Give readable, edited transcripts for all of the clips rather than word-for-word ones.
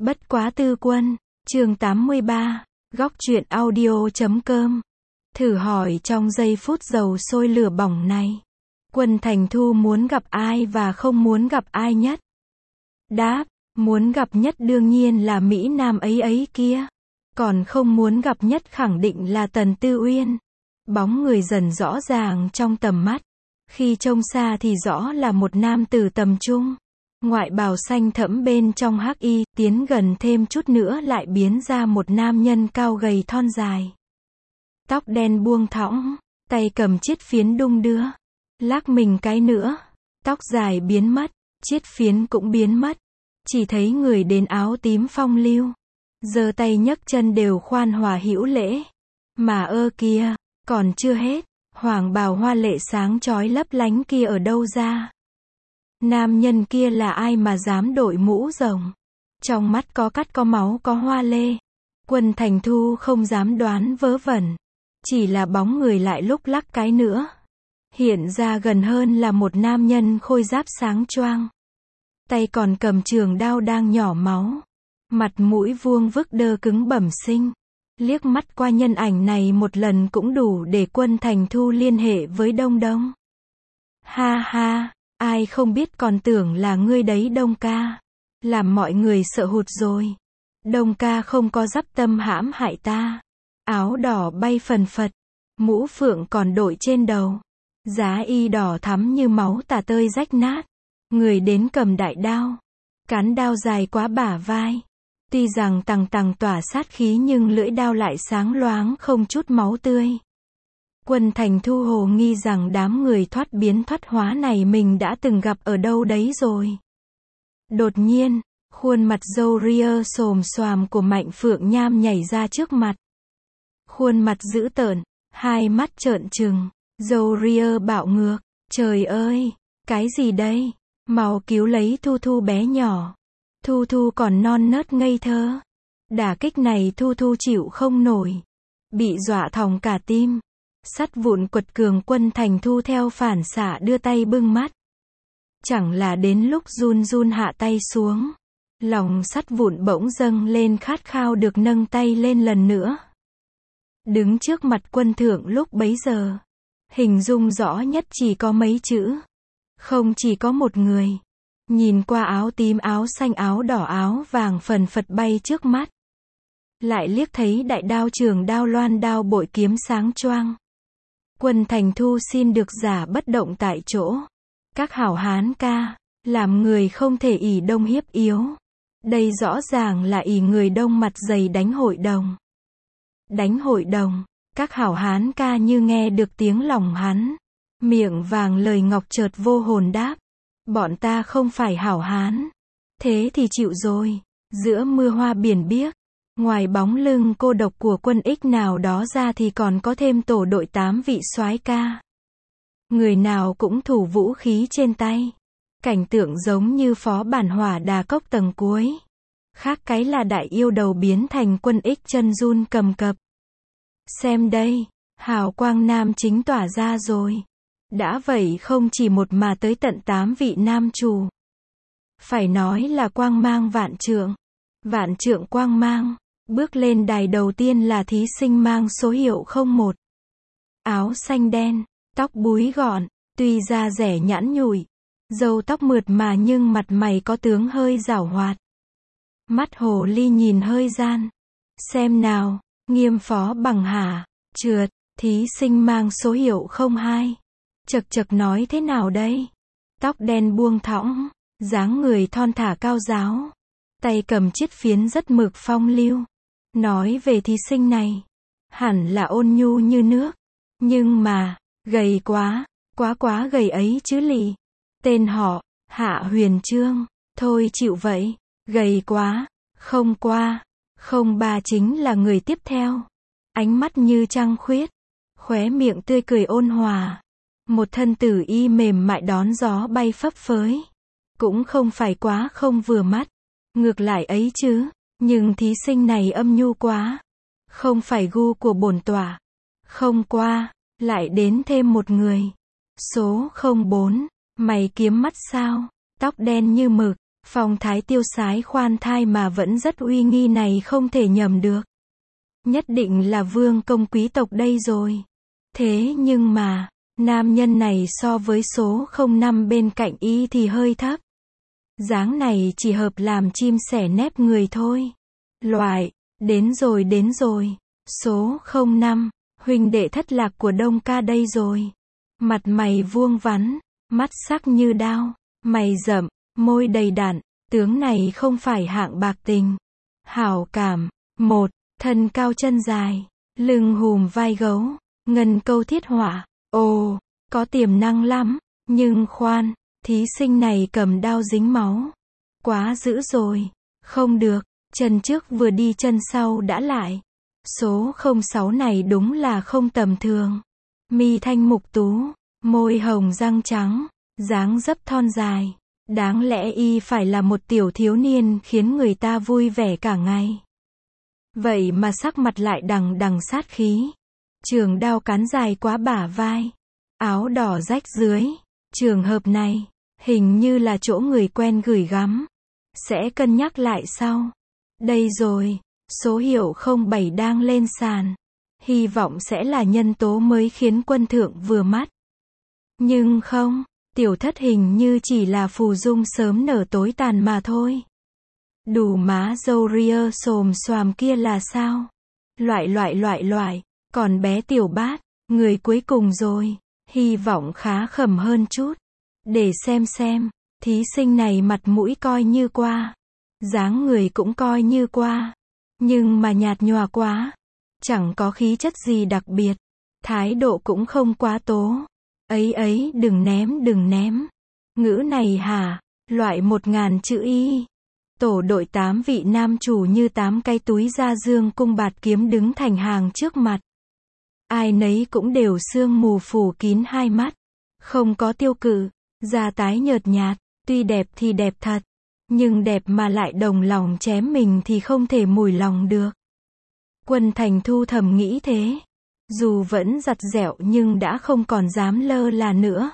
Bất quá tư quân, chương 83, góc truyện audio.com. Thử hỏi trong giây phút dầu sôi lửa bỏng này, Quân Thành Thu muốn gặp ai và không muốn gặp ai nhất? Đáp, muốn gặp nhất đương nhiên là Mỹ Nam ấy kia. Còn không muốn gặp nhất khẳng định là Tần Tư Uyên. Bóng người dần rõ ràng trong tầm mắt. Khi trông xa thì rõ là một nam tử tầm trung. Ngoại bào xanh thẫm bên trong hắc y, tiến gần thêm chút nữa lại biến ra một nam nhân cao gầy thon dài. Tóc đen buông thõng, tay cầm chiếc phiến đung đưa. Lắc mình cái nữa, tóc dài biến mất, chiếc phiến cũng biến mất. Chỉ thấy người đến áo tím phong lưu. Giơ tay nhấc chân đều khoan hòa hữu lễ. Mà kia, còn chưa hết, hoàng bào hoa lệ sáng chói lấp lánh kia ở đâu ra? Nam nhân kia là ai mà dám đội mũ rồng? Trong mắt có cắt có máu có hoa lê. Quân Thành Thu không dám đoán vớ vẩn. Chỉ là bóng người lại lúc lắc cái nữa. Hiện ra gần hơn là một nam nhân khôi giáp sáng choang. Tay còn cầm trường đao đang nhỏ máu. Mặt mũi vuông vức đơ cứng bẩm sinh. Liếc mắt qua nhân ảnh này một lần cũng đủ để Quân Thành Thu liên hệ với Đông Đông. Ha ha, ai không biết còn tưởng là ngươi đấy Đông ca. Làm mọi người sợ hụt rồi. Đông ca không có dắp tâm hãm hại ta. Áo đỏ bay phần phật. Mũ phượng còn đội trên đầu. Giá y đỏ thắm như máu tả tơi rách nát. Người đến cầm đại đao. Cán đao dài quá bả vai. Tuy rằng tằng tằng tỏa sát khí nhưng lưỡi đao lại sáng loáng không chút máu tươi. Quân Thành Thu hồ nghi rằng đám người thoát biến thoát hóa này mình đã từng gặp ở đâu đấy rồi. Đột nhiên, khuôn mặt râu ria xồm xoàm của Mạnh Phượng Nham nhảy ra trước mặt. Khuôn mặt dữ tợn, hai mắt trợn trừng, râu ria bạo ngược. Trời ơi, cái gì đây? Mau cứu lấy Thu Thu bé nhỏ. Thu Thu còn non nớt ngây thơ. Đả kích này Thu Thu chịu không nổi. Bị dọa thòng cả tim. Sắt vụn quật cường Quân Thành Thu theo phản xạ đưa tay bưng mắt. Chẳng là đến lúc run run hạ tay xuống. Lòng sắt vụn bỗng dâng lên khát khao được nâng tay lên lần nữa. Đứng trước mặt quân thượng lúc bấy giờ. Hình dung rõ nhất chỉ có mấy chữ. Không chỉ có một người. Nhìn qua áo tím áo xanh áo đỏ áo vàng phần phật bay trước mắt. Lại liếc thấy đại đao trường đao loan đao bội kiếm sáng choang. Quân Thành Thu xin được giả bất động tại chỗ. Các hảo hán ca, làm người không thể ỷ đông hiếp yếu. Đây rõ ràng là ỷ người đông mặt dày đánh hội đồng. Đánh hội đồng, các hảo hán ca như nghe được tiếng lòng hắn. Miệng vàng lời ngọc chợt vô hồn đáp. Bọn ta không phải hảo hán. Thế thì chịu rồi. Giữa mưa hoa biển biếc. Ngoài bóng lưng cô độc của Quân Ích nào đó ra thì còn có thêm tổ đội 8 vị soái ca. Người nào cũng thủ vũ khí trên tay. Cảnh tượng giống như phó bản Hỏa Đà Cốc tầng cuối. Khác cái là đại yêu đầu biến thành Quân Ích chân run cầm cập. Xem đây, hào quang nam chính tỏa ra rồi. Đã vậy không chỉ một mà tới tận 8 vị nam chủ. Phải nói là quang mang vạn trượng. Vạn trượng quang mang. Bước lên đài đầu tiên là thí sinh mang số hiệu 01. Áo xanh đen, tóc búi gọn, tuy da rẻ nhẵn nhụi, râu tóc mượt mà nhưng mặt mày có tướng hơi giảo hoạt. Mắt hồ ly nhìn hơi gian. Xem nào, Nghiêm Phó Bằng hả? Trượt, thí sinh mang số hiệu 02. Chật chật nói thế nào đây? Tóc đen buông thõng, dáng người thon thả cao ráo. Tay cầm chiếc phiến rất mực phong lưu. Nói về thí sinh này, hẳn là ôn nhu như nước. Nhưng mà, gầy quá, quá gầy ấy chứ lì. Tên họ, Hạ Huyền Trương. Thôi chịu vậy, gầy quá, không qua. Không ba chính là người tiếp theo. Ánh mắt như trăng khuyết. Khóe miệng tươi cười ôn hòa. Một thân tử y mềm mại đón gió bay phấp phới. Cũng không phải quá không vừa mắt. Ngược lại ấy chứ. Nhưng thí sinh này âm nhu quá. Không phải gu của bổn tọa. Không qua, lại đến thêm một người. Số 04. Mày kiếm mắt sao? Tóc đen như mực. Phong thái tiêu sái khoan thai mà vẫn rất uy nghi này không thể nhầm được. Nhất định là vương công quý tộc đây rồi. Thế nhưng mà, nam nhân này so với số 05 bên cạnh y thì hơi thấp. Dáng này chỉ hợp làm chim sẻ nép người thôi. Loại, đến rồi. Số 05, huynh đệ thất lạc của Đông ca đây rồi. Mặt mày vuông vắn, mắt sắc như đao, mày rậm, môi đầy đặn, tướng này không phải hạng bạc tình. Hảo cảm, một, thân cao chân dài, lưng hùm vai gấu, ngân câu thiết họa, ồ, có tiềm năng lắm, nhưng khoan, thí sinh này cầm đao dính máu. Quá dữ rồi, không được, chân trước vừa đi chân sau đã lại. Số 06 này đúng là không tầm thường. Mi thanh mục tú, môi hồng răng trắng, dáng dấp thon dài. Đáng lẽ y phải là một tiểu thiếu niên khiến người ta vui vẻ cả ngày. Vậy mà sắc mặt lại đằng đằng sát khí. Trường đao cán dài quá bả vai. Áo đỏ rách dưới. Trường hợp này, hình như là chỗ người quen gửi gắm. Sẽ cân nhắc lại sau. Đây rồi, số hiệu 07 đang lên sàn. Hy vọng sẽ là nhân tố mới khiến quân thượng vừa mắt. Nhưng không, tiểu thất hình như chỉ là phù dung sớm nở tối tàn mà thôi. Đủ má râu ria xồm xoàm kia là sao? Loại, còn bé tiểu bát, người cuối cùng rồi, hy vọng khá khẩm hơn chút. Để xem, thí sinh này mặt mũi coi như qua, dáng người cũng coi như qua, nhưng mà nhạt nhòa quá, chẳng có khí chất gì đặc biệt, thái độ cũng không quá tố. Ấy, đừng ném. Ngữ này hả? Loại 1000 chữ y. Tổ đội 8 vị nam chủ như 8 cái túi da dương cung bạt kiếm đứng thành hàng trước mặt. Ai nấy cũng đều sương mù phủ kín hai mắt. Không có tiêu cự, da tái nhợt nhạt, tuy đẹp thì đẹp thật. Nhưng đẹp mà lại đồng lòng chém mình thì không thể mùi lòng được. Quân Thành Thu thầm nghĩ thế. Dù vẫn giặt dẹo nhưng đã không còn dám lơ là nữa.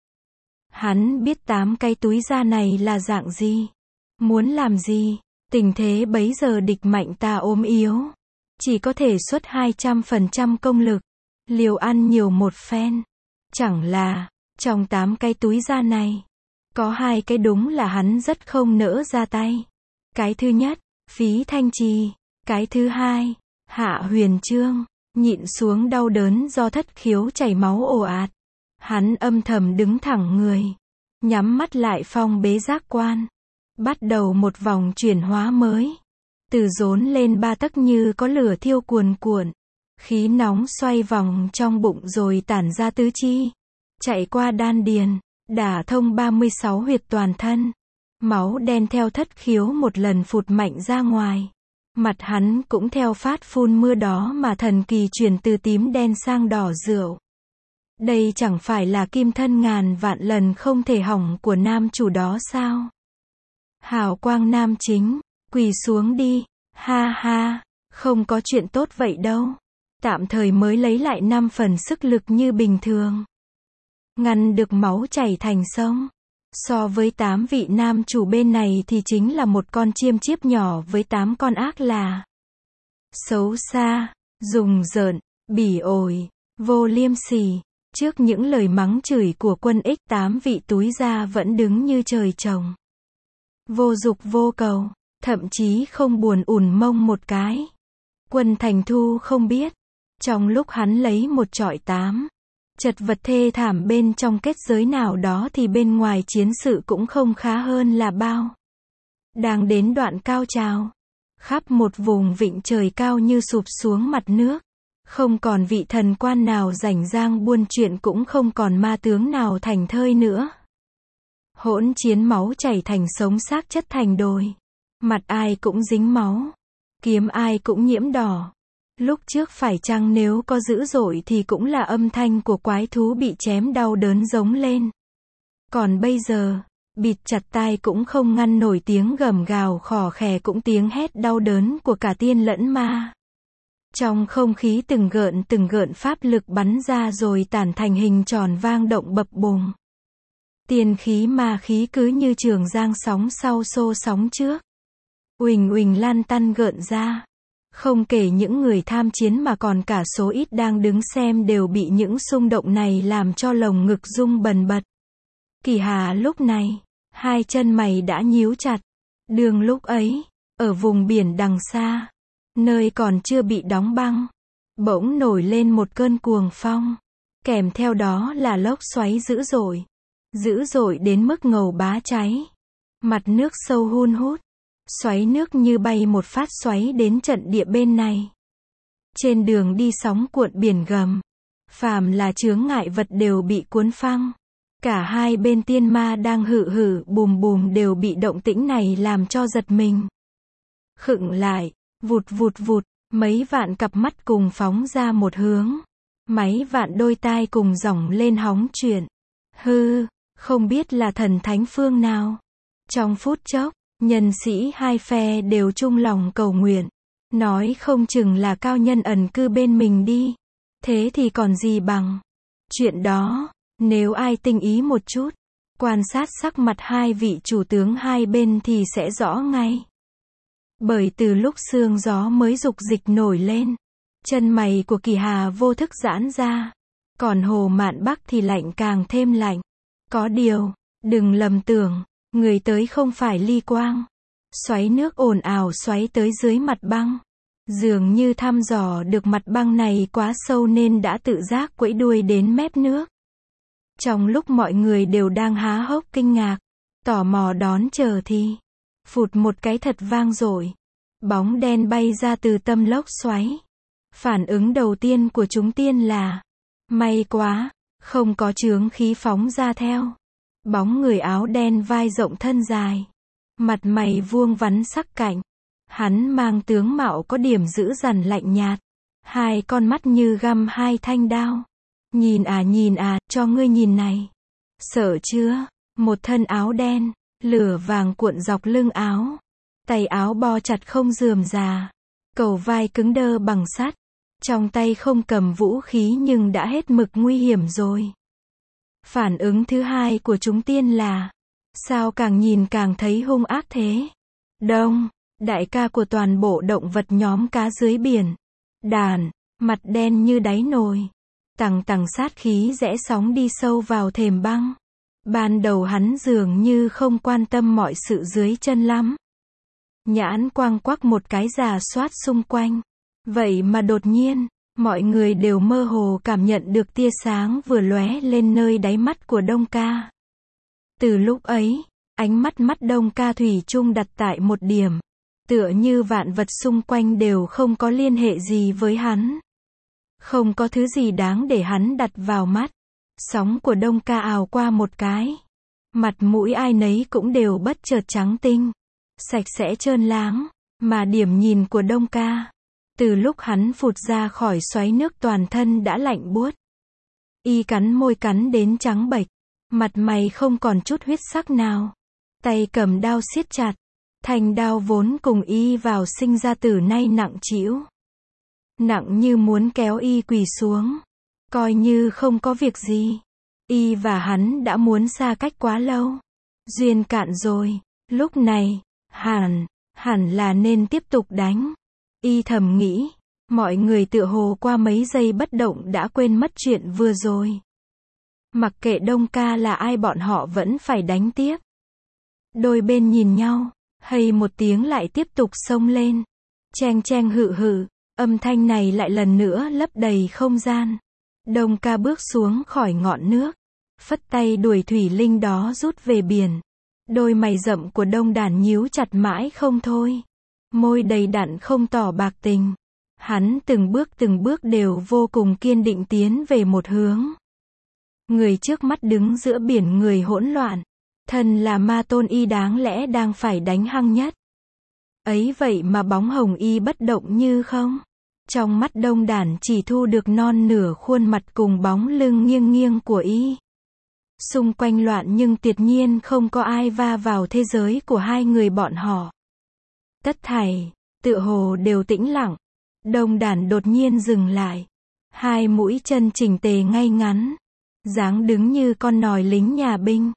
Hắn biết 8 cái túi da này là dạng gì. Muốn làm gì. Tình thế bấy giờ địch mạnh ta ốm yếu. Chỉ có thể xuất 200% công lực. Liều ăn nhiều một phen. Chẳng là, trong 8 cái túi da này, có 2 cái đúng là hắn rất không nỡ ra tay. Cái thứ nhất, Phí Thanh Trì. Cái thứ hai, Hạ Huyền Trương. Nhịn xuống đau đớn do thất khiếu chảy máu ồ ạt. Hắn âm thầm đứng thẳng người. Nhắm mắt lại phong bế giác quan. Bắt đầu một vòng chuyển hóa mới. Từ rốn lên 3 tấc như có lửa thiêu cuồn cuộn. Khí nóng xoay vòng trong bụng rồi tản ra tứ chi. Chạy qua đan điền. Đả thông 36 huyệt toàn thân. Máu đen theo thất khiếu một lần phụt mạnh ra ngoài. Mặt hắn cũng theo phát phun mưa đó mà thần kỳ chuyển từ tím đen sang đỏ rượu. Đây chẳng phải là kim thân ngàn vạn lần không thể hỏng của nam chủ đó sao? Hào quang nam chính, quỳ xuống đi, ha, không có chuyện tốt vậy đâu. Tạm thời mới lấy lại 5 phần sức lực như bình thường. Ngăn được máu chảy thành sông. So với 8 vị nam chủ bên này thì chính là một con chiêm chiếp nhỏ với 8 con ác là xấu xa, rùng rợn, bỉ ổi, vô liêm sỉ. Trước những lời mắng chửi của quân ích 8 vị túi da vẫn đứng như trời trồng. Vô dục vô cầu, thậm chí không buồn ủn mông một cái. Quân Thành Thu không biết, trong lúc hắn lấy một chọi 8 chật vật thê thảm bên trong kết giới nào đó thì bên ngoài chiến sự cũng không khá hơn là bao. Đang đến đoạn cao trào, khắp một vùng vịnh trời cao như sụp xuống mặt nước. Không còn vị thần quan nào rảnh rang buôn chuyện, cũng không còn ma tướng nào thành thơi nữa. Hỗn chiến máu chảy thành sống, xác chất thành đồi. Mặt ai cũng dính máu. Kiếm ai cũng nhiễm đỏ. Lúc trước phải chăng nếu có dữ dội thì cũng là âm thanh của quái thú bị chém đau đớn giống lên. Còn bây giờ, bịt chặt tai cũng không ngăn nổi tiếng gầm gào khò khè, cũng tiếng hét đau đớn của cả tiên lẫn ma. Trong không khí từng gợn pháp lực bắn ra rồi tản thành hình tròn vang động bập bùng. Tiên khí ma khí cứ như trường giang sóng sau xô sóng trước. Uỳnh uỳnh lan tăn gợn ra. Không kể những người tham chiến mà còn cả số ít đang đứng xem đều bị những xung động này làm cho lồng ngực rung bần bật. Kỳ Hà lúc này, hai chân mày đã nhíu chặt. Đường lúc ấy, ở vùng biển đằng xa, nơi còn chưa bị đóng băng, bỗng nổi lên một cơn cuồng phong. Kèm theo đó là lốc xoáy dữ dội. Dữ dội đến mức ngầu bá cháy. Mặt nước sâu hun hút. Xoáy nước như bay một phát xoáy đến trận địa bên này. Trên đường đi sóng cuộn biển gầm. Phàm là chướng ngại vật đều bị cuốn phăng. Cả hai bên tiên ma đang hự hự bùm bùm đều bị động tĩnh này làm cho giật mình. Khựng lại, vụt vụt vụt, mấy vạn cặp mắt cùng phóng ra một hướng. Mấy vạn đôi tai cùng giỏng lên hóng chuyện. Hư, không biết là thần thánh phương nào. Trong phút chốc, nhân sĩ hai phe đều chung lòng cầu nguyện. Nói không chừng là cao nhân ẩn cư bên mình đi. Thế thì còn gì bằng. Chuyện đó, nếu ai tinh ý một chút, quan sát sắc mặt hai vị chủ tướng hai bên thì sẽ rõ ngay. Bởi từ lúc sương gió mới dục dịch nổi lên, chân mày của Kỳ Hà vô thức giãn ra. Còn Hồ Mạn Bắc thì lạnh càng thêm lạnh. Có điều, đừng lầm tưởng, người tới không phải Ly Quang. Xoáy nước ồn ào xoáy tới dưới mặt băng. Dường như thăm dò được mặt băng này quá sâu nên đã tự giác quẫy đuôi đến mép nước. Trong lúc mọi người đều đang há hốc kinh ngạc, tò mò đón chờ thì, phụt một cái thật vang dội. Bóng đen bay ra từ tâm lốc xoáy. Phản ứng đầu tiên của chúng tiên là, may quá, không có chướng khí phóng ra theo. Bóng người áo đen vai rộng thân dài. Mặt mày vuông vắn sắc cạnh. Hắn mang tướng mạo có điểm dữ dằn lạnh nhạt. Hai con mắt như găm hai thanh đao. Nhìn à, cho ngươi nhìn này. Sợ chưa? Một thân áo đen, lửa vàng cuộn dọc lưng áo. Tay áo bo chặt không rườm rà. Cầu vai cứng đơ bằng sắt. Trong tay không cầm vũ khí nhưng đã hết mực nguy hiểm rồi. Phản ứng thứ hai của chúng tiên là, sao càng nhìn càng thấy hung ác thế? Đông, đại ca của toàn bộ động vật nhóm cá dưới biển. Đàn, mặt đen như đáy nồi. Tằng tằng sát khí rẽ sóng đi sâu vào thềm băng. Ban đầu hắn dường như không quan tâm mọi sự dưới chân lắm. Nhãn quang quắc một cái rà soát xung quanh. Vậy mà đột nhiên, mọi người đều mơ hồ cảm nhận được tia sáng vừa lóe lên nơi đáy mắt của Đông Ca. Từ lúc ấy, ánh mắt Đông Ca thủy chung đặt tại một điểm. Tựa như vạn vật xung quanh đều không có liên hệ gì với hắn. Không có thứ gì đáng để hắn đặt vào mắt. Sóng của Đông Ca ào qua một cái. Mặt mũi ai nấy cũng đều bất chợt trắng tinh. Sạch sẽ trơn láng. Mà điểm nhìn của Đông Ca, từ lúc hắn phụt ra khỏi xoáy nước toàn thân đã lạnh buốt. Y cắn môi cắn đến trắng bệch. Mặt mày không còn chút huyết sắc nào. Tay cầm đao siết chặt. Thanh đao vốn cùng y vào sinh ra tử nay nặng trĩu. Nặng như muốn kéo y quỳ xuống. Coi như không có việc gì. Y và hắn đã muốn xa cách quá lâu. Duyên cạn rồi. Lúc này, hẳn là nên tiếp tục đánh. Y thầm nghĩ. Mọi người tựa hồ qua mấy giây bất động đã quên mất chuyện vừa rồi. Mặc kệ Đông Ca là ai bọn họ vẫn phải đánh tiếp. Đôi bên nhìn nhau. Hay một tiếng lại tiếp tục xông lên. Cheng cheng hự hự. Âm thanh này lại lần nữa lấp đầy không gian. Đông Ca bước xuống khỏi ngọn nước. Phất tay đuổi thủy linh đó rút về biển. Đôi mày rậm của Đông Đản nhíu chặt mãi không thôi. Môi đầy đặn không tỏ bạc tình. Hắn từng bước đều vô cùng kiên định tiến về một hướng. Người trước mắt đứng giữa biển người hỗn loạn. Thân là ma tôn y đáng lẽ đang phải đánh hăng nhất. Ấy vậy mà bóng hồng y bất động như không. Trong mắt Đông Đản chỉ thu được non nửa khuôn mặt cùng bóng lưng nghiêng nghiêng của y. Xung quanh loạn nhưng tuyệt nhiên không có ai va vào thế giới của hai người bọn họ. Tất thảy, tựa hồ đều tĩnh lặng. Đông Đản đột nhiên dừng lại. Hai mũi chân chỉnh tề ngay ngắn. Dáng đứng như con nòi lính nhà binh.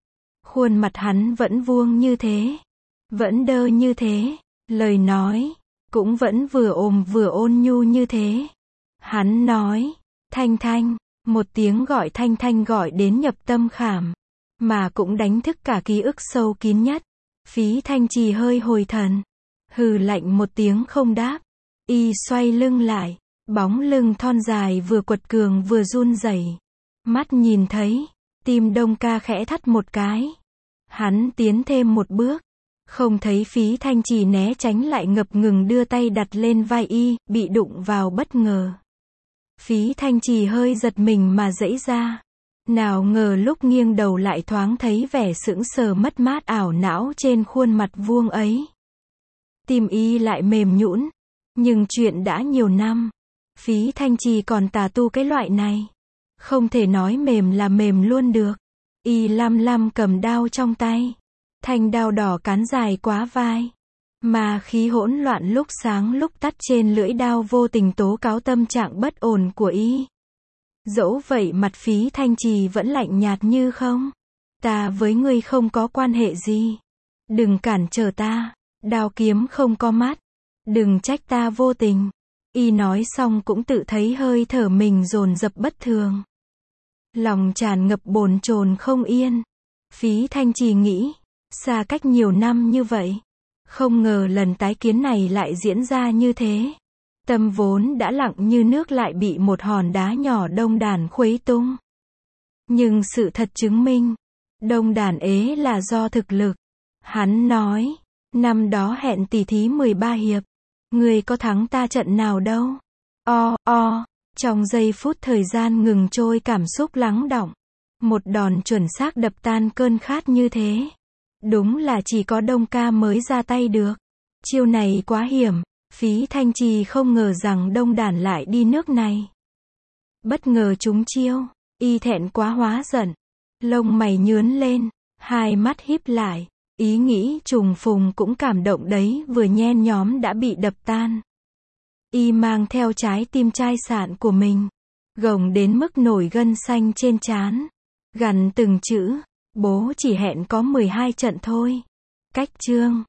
Khuôn mặt hắn vẫn vuông như thế. Vẫn đơ như thế. Lời nói cũng vẫn vừa ồm vừa ôn nhu như thế. Hắn nói, Thanh Thanh, một tiếng gọi Thanh Thanh gọi đến nhập tâm khảm, mà cũng đánh thức cả ký ức sâu kín nhất. Phí Thanh Trì hơi hồi thần, hừ lạnh một tiếng không đáp. Y xoay lưng lại, bóng lưng thon dài vừa quật cường vừa run rẩy. Mắt nhìn thấy, tim Đông Ca khẽ thắt một cái. Hắn tiến thêm một bước, không thấy Phí Thanh Trì né tránh lại ngập ngừng đưa tay đặt lên vai y, bị đụng vào bất ngờ. Phí Thanh Trì hơi giật mình mà giãy ra. Nào ngờ lúc nghiêng đầu lại thoáng thấy vẻ sững sờ mất mát ảo não trên khuôn mặt vuông ấy. Tim y lại mềm nhũn, nhưng chuyện đã nhiều năm. Phí Thanh Trì còn tà tu cái loại này. Không thể nói mềm là mềm luôn được. Y lăm lăm cầm đao trong tay. Thanh đao đỏ cán dài quá vai. Mà khí hỗn loạn lúc sáng lúc tắt trên lưỡi đao vô tình tố cáo tâm trạng bất ổn của y. Dẫu vậy mặt Phí Thanh Trì vẫn lạnh nhạt như không. Ta với ngươi không có quan hệ gì. Đừng cản trở ta. Đao kiếm không có mắt. Đừng trách ta vô tình. Y nói xong cũng tự thấy hơi thở mình dồn dập bất thường. Lòng tràn ngập bồn chồn không yên. Phí Thanh Trì nghĩ, xa cách nhiều năm như vậy, không ngờ lần tái kiến này lại diễn ra như thế. Tâm vốn đã lặng như nước lại bị một hòn đá nhỏ đông đàn khuấy tung. Nhưng sự thật chứng minh, đông đàn ế là do thực lực. Hắn nói, năm đó hẹn tỉ thí 13 hiệp, ngươi có thắng ta trận nào đâu. Trong giây phút thời gian ngừng trôi cảm xúc lắng đọng. Một đòn chuẩn xác đập tan cơn khát như thế. Đúng là chỉ có Đông Ca mới ra tay được. Chiêu này quá hiểm. Phí Thanh Trì không ngờ rằng Đông Đàn lại đi nước này. Bất ngờ trúng chiêu. Y thẹn quá hóa giận. Lông mày nhướn lên. Hai mắt híp lại. Ý nghĩ trùng phùng cũng cảm động đấy vừa nhen nhóm đã bị đập tan. Y mang theo trái tim chai sạn của mình. Gồng đến mức nổi gân xanh trên trán. Gằn từng chữ. Bố chỉ hẹn có 12 trận thôi. Cách chương.